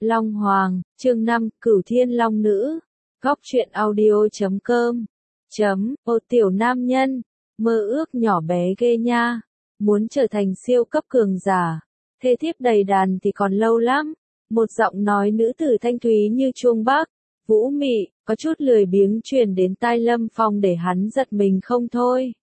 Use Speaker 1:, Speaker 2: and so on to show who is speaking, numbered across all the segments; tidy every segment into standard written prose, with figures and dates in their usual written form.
Speaker 1: Long Hoàng, chương 5, Cửu Thiên Long Nữ. Góc truyện audio.com. Ô tiểu nam nhân, mơ ước nhỏ bé ghê nha. Muốn trở thành siêu cấp cường giả, thê thiếp đầy đàn thì còn lâu lắm. Một giọng nói nữ tử thanh thúy như chuông bắc, vũ mị, có chút lười biếng truyền đến tai Lâm Phong để hắn giật mình không thôi.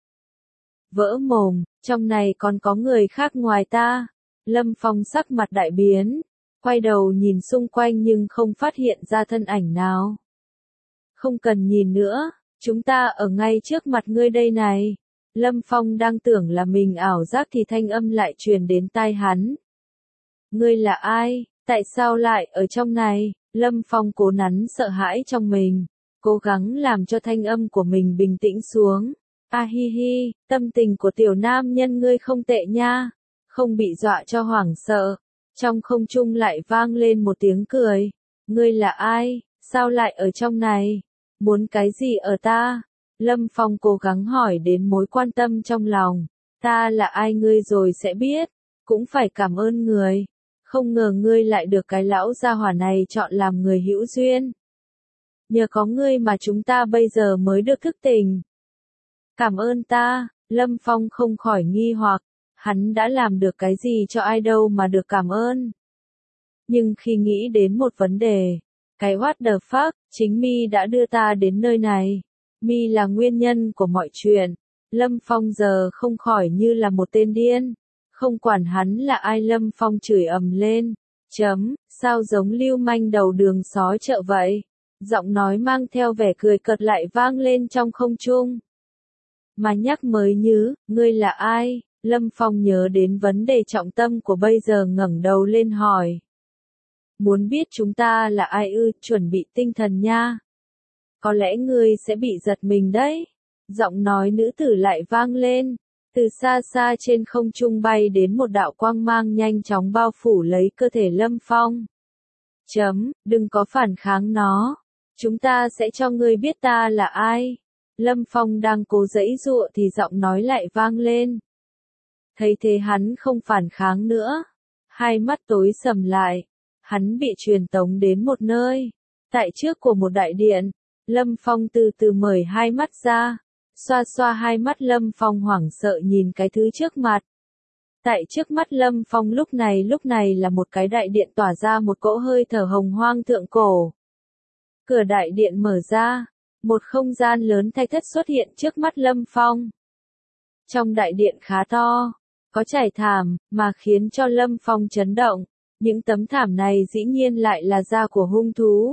Speaker 1: Vỡ mồm, trong này còn có người khác ngoài ta. Lâm Phong sắc mặt đại biến, quay đầu nhìn xung quanh nhưng không phát hiện ra thân ảnh nào. Không cần nhìn nữa, chúng ta ở ngay trước mặt ngươi đây này. Lâm Phong đang tưởng là mình ảo giác thì thanh âm lại truyền đến tai hắn. Ngươi là ai, tại sao lại ở trong này? Lâm Phong cố nắn sợ hãi trong mình, cố gắng làm cho thanh âm của mình bình tĩnh xuống. A hi hi, tâm tình của tiểu nam nhân ngươi không tệ nha, không bị dọa cho hoảng sợ. Trong không trung lại vang lên một tiếng cười. Ngươi là ai, sao lại ở trong này? Muốn cái gì ở ta? Lâm Phong cố gắng hỏi đến mối quan tâm trong lòng. Ta là ai ngươi rồi sẽ biết, cũng phải cảm ơn người. Không ngờ ngươi lại được cái lão gia hỏa này chọn làm người hữu duyên. Nhờ có ngươi mà chúng ta bây giờ mới được thức tỉnh. Cảm ơn ta, Lâm Phong không khỏi nghi hoặc, hắn đã làm được cái gì cho ai đâu mà được cảm ơn. Nhưng khi nghĩ đến một vấn đề, cái what the fuck, chính Mi đã đưa ta đến nơi này. Mi là nguyên nhân của mọi chuyện. Lâm Phong giờ không khỏi như là một tên điên. Không quản hắn là ai, Lâm Phong chửi ầm lên. Sao giống lưu manh đầu đường xó chợ vậy? Giọng nói mang theo vẻ cười cợt lại vang lên trong không trung. Mà nhắc mới nhớ, ngươi là ai? Lâm Phong nhớ đến vấn đề trọng tâm của bây giờ, ngẩng đầu lên hỏi. Muốn biết chúng ta là ai ư? Chuẩn bị tinh thần nha. Có lẽ ngươi sẽ bị giật mình đấy. Giọng nói nữ tử lại vang lên. Từ xa xa trên không trung bay đến một đạo quang mang nhanh chóng bao phủ lấy cơ thể Lâm Phong. Đừng có phản kháng nó. Chúng ta sẽ cho ngươi biết ta là ai. Lâm Phong đang cố giãy giụa thì giọng nói lại vang lên. Thấy thế hắn không phản kháng nữa. Hai mắt tối sầm lại. Hắn bị truyền tống đến một nơi. Tại trước của một đại điện. Lâm Phong từ từ mở hai mắt ra. Xoa xoa hai mắt, Lâm Phong hoảng sợ nhìn cái thứ trước mặt. Tại trước mắt Lâm Phong lúc này là một cái đại điện tỏa ra một cỗ hơi thở hồng hoang thượng cổ. Cửa đại điện mở ra. Một không gian lớn thạch thất xuất hiện trước mắt Lâm Phong. Trong đại điện khá to, có trải thảm, mà khiến cho Lâm Phong chấn động. Những tấm thảm này dĩ nhiên lại là da của hung thú.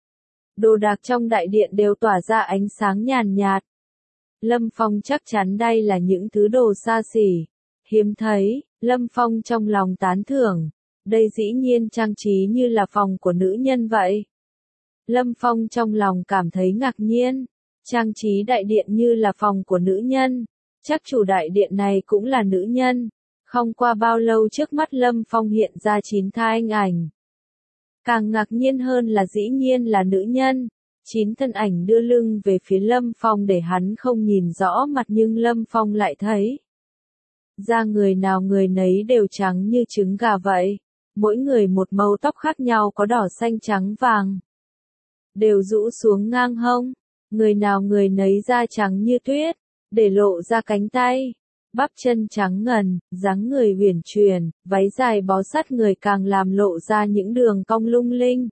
Speaker 1: Đồ đạc trong đại điện đều tỏa ra ánh sáng nhàn nhạt. Lâm Phong chắc chắn đây là những thứ đồ xa xỉ, hiếm thấy. Lâm Phong trong lòng tán thưởng. Đây dĩ nhiên trang trí như là phòng của nữ nhân vậy. Lâm Phong trong lòng cảm thấy ngạc nhiên. Trang trí đại điện như là phòng của nữ nhân. Chắc chủ đại điện này cũng là nữ nhân. Không qua bao lâu trước mắt Lâm Phong hiện ra 9 thai anh ảnh. Càng ngạc nhiên hơn là dĩ nhiên là nữ nhân. 9 thân ảnh đưa lưng về phía Lâm Phong để hắn không nhìn rõ mặt, nhưng Lâm Phong lại thấy. Da người nào người nấy đều trắng như trứng gà vậy. Mỗi người một màu tóc khác nhau, có đỏ xanh trắng vàng. Đều rũ xuống ngang hông. Người nào người nấy da trắng như tuyết, để lộ ra cánh tay. Bắp chân trắng ngần, dáng người uyển chuyển, váy dài bó sát người càng làm lộ ra những đường cong lung linh.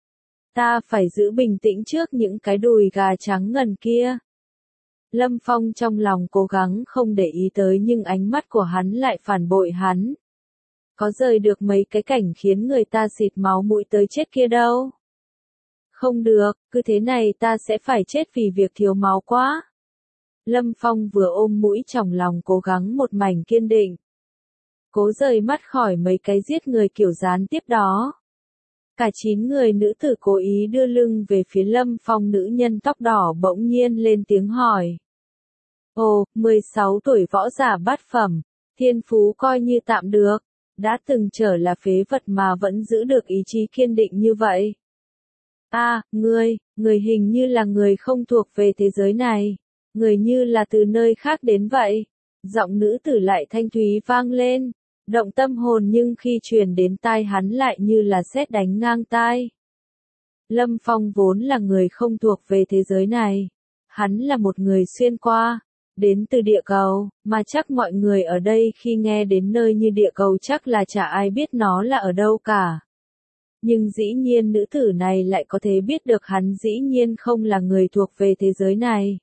Speaker 1: Ta phải giữ bình tĩnh trước những cái đùi gà trắng ngần kia. Lâm Phong trong lòng cố gắng không để ý tới, nhưng ánh mắt của hắn lại phản bội hắn. Có rời được mấy cái cảnh khiến người ta xịt máu mũi tới chết kia đâu. Không được, cứ thế này ta sẽ phải chết vì việc thiếu máu quá. Lâm Phong vừa ôm mũi trong lòng cố gắng một mảnh kiên định. Cố rời mắt khỏi mấy cái giết người kiểu gián tiếp đó. Cả 9 người nữ tử cố ý đưa lưng về phía Lâm Phong. Nữ nhân tóc đỏ bỗng nhiên lên tiếng hỏi. Ồ, 16 tuổi võ giả bát phẩm, thiên phú coi như tạm được. Đã từng trở là phế vật mà vẫn giữ được ý chí kiên định như vậy. Người hình như là người không thuộc về thế giới này. Người như là từ nơi khác đến vậy. Giọng nữ tử lại thanh thúy vang lên. động tâm hồn nhưng khi truyền đến tai hắn lại như là sét đánh ngang tai. Lâm Phong vốn là người không thuộc về thế giới này. Hắn là một người xuyên qua, đến từ địa cầu, mà chắc mọi người ở đây khi nghe đến nơi như địa cầu chắc là chả ai biết nó là ở đâu cả. Nhưng dĩ nhiên nữ tử này lại có thể biết được hắn dĩ nhiên không là người thuộc về thế giới này.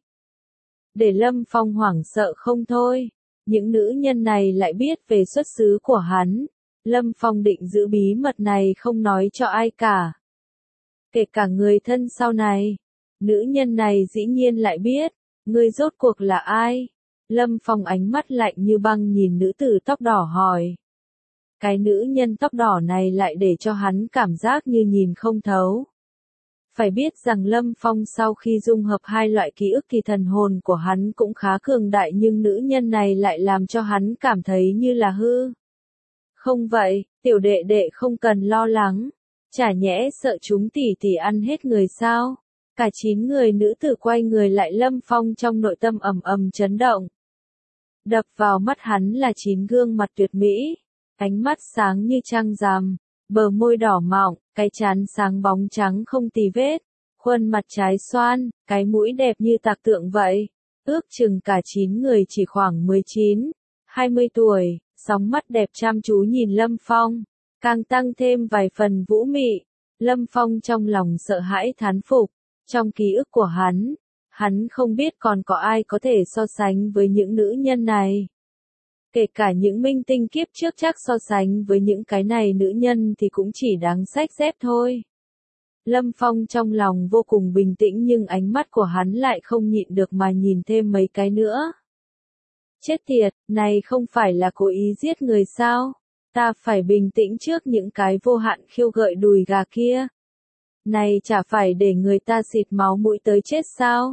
Speaker 1: Để Lâm Phong hoảng sợ không thôi. Những nữ nhân này lại biết về xuất xứ của hắn. Lâm Phong định giữ bí mật này không nói cho ai cả. Kể cả người thân sau này. Nữ nhân này dĩ nhiên lại biết. Ngươi rốt cuộc là ai? Lâm Phong ánh mắt lạnh như băng nhìn nữ tử tóc đỏ hỏi. Cái nữ nhân tóc đỏ này lại để cho hắn cảm giác như nhìn không thấu. Phải biết rằng Lâm Phong sau khi dung hợp hai loại ký ức thì thần hồn của hắn cũng khá cường đại nhưng nữ nhân này lại làm cho hắn cảm thấy như là hư. Không vậy, tiểu đệ đệ không cần lo lắng. Chả nhẽ sợ chúng tỷ tỷ ăn hết người sao? Cả 9 người nữ tử quay người lại Lâm Phong trong nội tâm ầm ầm chấn động. Đập vào mắt hắn là 9 gương mặt tuyệt mỹ. Ánh mắt sáng như trăng rằm, bờ môi đỏ mọng, cái trán sáng bóng trắng không tì vết, khuôn mặt trái xoan, cái mũi đẹp như tạc tượng vậy. Ước chừng cả 9 người chỉ khoảng 19, 20 tuổi, sóng mắt đẹp chăm chú nhìn Lâm Phong, càng tăng thêm vài phần vũ mị. Lâm Phong trong lòng sợ hãi thán phục, trong ký ức của hắn không biết còn có ai có thể so sánh với những nữ nhân này. Kể cả những minh tinh kiếp trước chắc so sánh với những cái này nữ nhân thì cũng chỉ đáng xách dép thôi. Lâm Phong trong lòng vô cùng bình tĩnh nhưng ánh mắt của hắn lại không nhịn được mà nhìn thêm mấy cái nữa. Chết tiệt, này không phải là cố ý giết người sao? Ta phải bình tĩnh trước những cái vô hạn khiêu gợi đùi gà kia. Này chả phải để người ta xịt máu mũi tới chết sao?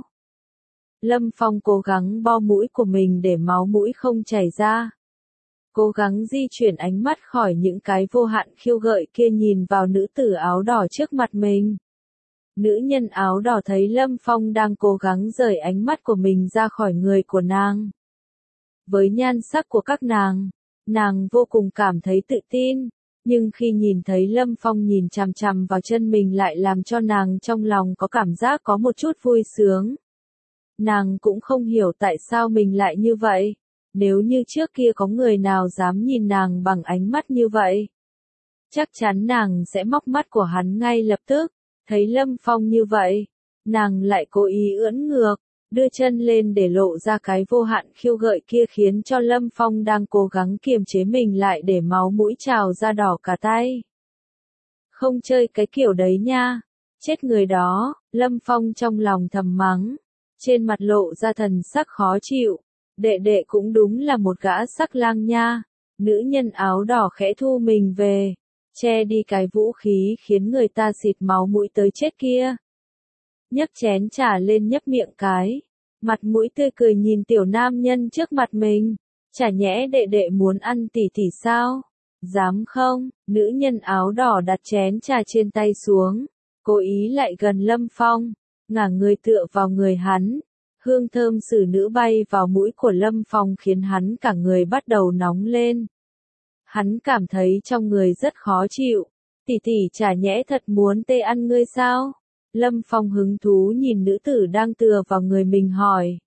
Speaker 1: Lâm Phong cố gắng bo mũi của mình để máu mũi không chảy ra. Cố gắng di chuyển ánh mắt khỏi những cái vô hạn khiêu gợi kia nhìn vào nữ tử áo đỏ trước mặt mình. Nữ nhân áo đỏ thấy Lâm Phong đang cố gắng rời ánh mắt của mình ra khỏi người của nàng. Với nhan sắc của các nàng vô cùng cảm thấy tự tin. Nhưng khi nhìn thấy Lâm Phong nhìn chằm chằm vào chân mình lại làm cho nàng trong lòng có cảm giác có một chút vui sướng. Nàng cũng không hiểu tại sao mình lại như vậy. Nếu như trước kia có người nào dám nhìn nàng bằng ánh mắt như vậy, chắc chắn nàng sẽ móc mắt của hắn ngay lập tức. Thấy Lâm Phong như vậy, nàng lại cố ý ưỡn ngược, đưa chân lên để lộ ra cái vô hạn khiêu gợi kia khiến cho Lâm Phong đang cố gắng kiềm chế mình lại để máu mũi trào ra đỏ cả tay. Không chơi cái kiểu đấy nha, chết người đó, Lâm Phong trong lòng thầm mắng, trên mặt lộ ra thần sắc khó chịu. Đệ đệ cũng đúng là một gã sắc lang nha. Nữ nhân áo đỏ khẽ thu mình về, che đi cái vũ khí khiến người ta xịt máu mũi tới chết kia. Nhấc chén trà lên nhấp miệng cái, mặt mũi tươi cười nhìn tiểu nam nhân trước mặt mình. Chả nhẽ đệ đệ muốn ăn tỉ tỉ sao? Dám không? Nữ nhân áo đỏ đặt chén trà trên tay xuống, cố ý lại gần Lâm Phong, ngả người tựa vào người hắn. Hương thơm xử nữ bay vào mũi của Lâm Phong khiến hắn cả người bắt đầu nóng lên. Hắn cảm thấy trong người rất khó chịu. Tỷ tỷ chả nhẽ thật muốn tê ăn ngươi sao? Lâm Phong hứng thú nhìn nữ tử đang tựa vào người mình hỏi.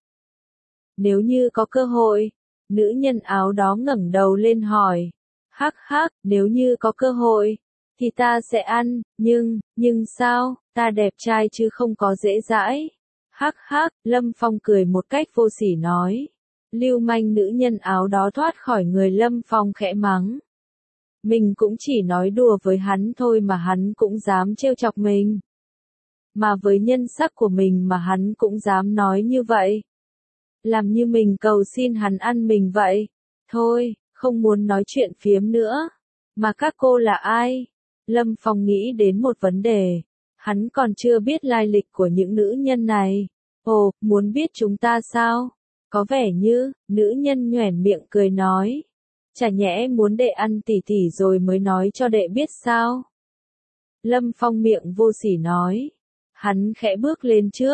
Speaker 1: Nếu như có cơ hội, nữ nhân áo đó ngẩng đầu lên hỏi. Hắc hắc, nếu như có cơ hội, thì ta sẽ ăn, nhưng sao, ta đẹp trai chứ không có dễ dãi. Hắc hắc, Lâm Phong cười một cách vô sỉ nói. Lưu manh nữ nhân áo đó thoát khỏi người Lâm Phong khẽ mắng. Mình cũng chỉ nói đùa với hắn thôi mà hắn cũng dám trêu chọc mình. Mà với nhân sắc của mình mà hắn cũng dám nói như vậy. Làm như mình cầu xin hắn ăn mình vậy. Thôi, không muốn nói chuyện phiếm nữa. Mà các cô là ai? Lâm Phong nghĩ đến một vấn đề. Hắn còn chưa biết lai lịch của những nữ nhân này. Ồ, muốn biết chúng ta sao? Có vẻ như, nữ nhân nhoẻn miệng cười nói. Chả nhẽ muốn đệ ăn tỉ tỉ rồi mới nói cho đệ biết sao? Lâm Phong miệng vô sỉ nói. Hắn khẽ bước lên trước,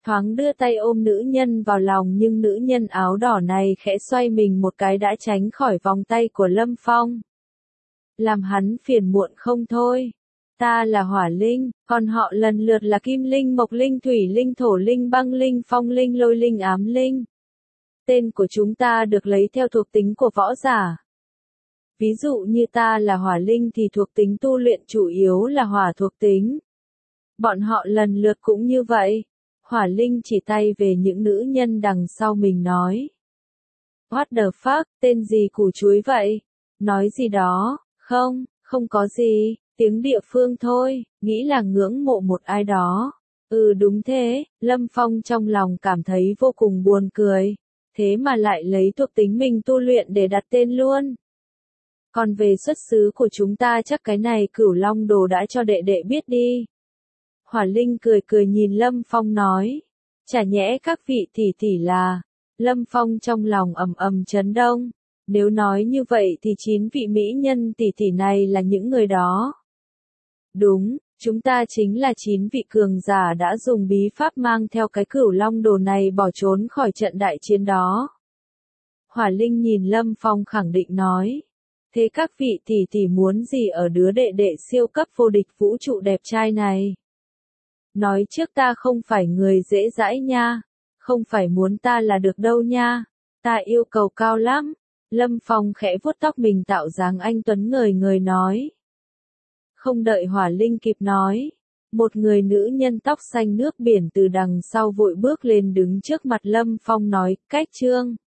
Speaker 1: thoáng đưa tay ôm nữ nhân vào lòng nhưng nữ nhân áo đỏ này khẽ xoay mình một cái đã tránh khỏi vòng tay của Lâm Phong. Làm hắn phiền muộn không thôi. Ta là hỏa linh, còn họ lần lượt là kim linh, mộc linh, thủy linh, thổ linh, băng linh, phong linh, lôi linh, ám linh. Tên của chúng ta được lấy theo thuộc tính của võ giả. Ví dụ như ta là hỏa linh thì thuộc tính tu luyện chủ yếu là hỏa thuộc tính. Bọn họ lần lượt cũng như vậy. Hỏa linh chỉ tay về những nữ nhân đằng sau mình nói. What the fuck, tên gì củ chuối vậy? Nói gì đó, không có gì, tiếng địa phương thôi, nghĩ là ngưỡng mộ một ai đó. Đúng thế, Lâm Phong trong lòng cảm thấy vô cùng buồn cười. Thế mà lại lấy thuộc tính mình tu luyện để đặt tên luôn. Còn về xuất xứ của chúng ta chắc cái này Cửu Long Đồ đã cho đệ đệ biết đi. Hỏa Linh cười cười nhìn Lâm Phong nói. Chả nhẽ các vị tỷ tỷ là. Lâm Phong trong lòng ầm ầm chấn động. Nếu nói như vậy thì 9 vị mỹ nhân tỷ tỷ này là những người đó. Đúng, chúng ta chính là 9 vị cường giả đã dùng bí pháp mang theo cái Cửu Long Đồ này bỏ trốn khỏi trận đại chiến đó. Hỏa Linh nhìn Lâm Phong khẳng định nói. Thế các vị tỷ tỷ muốn gì ở đứa đệ đệ siêu cấp vô địch vũ trụ đẹp trai này? Nói trước ta không phải người dễ dãi nha. Không phải muốn ta là được đâu nha. Ta yêu cầu cao lắm. Lâm Phong khẽ vuốt tóc mình tạo dáng anh tuấn ngời ngời nói. Không đợi Hỏa Linh kịp nói. Một người nữ nhân tóc xanh nước biển từ đằng sau vội bước lên đứng trước mặt Lâm Phong nói, cách chương.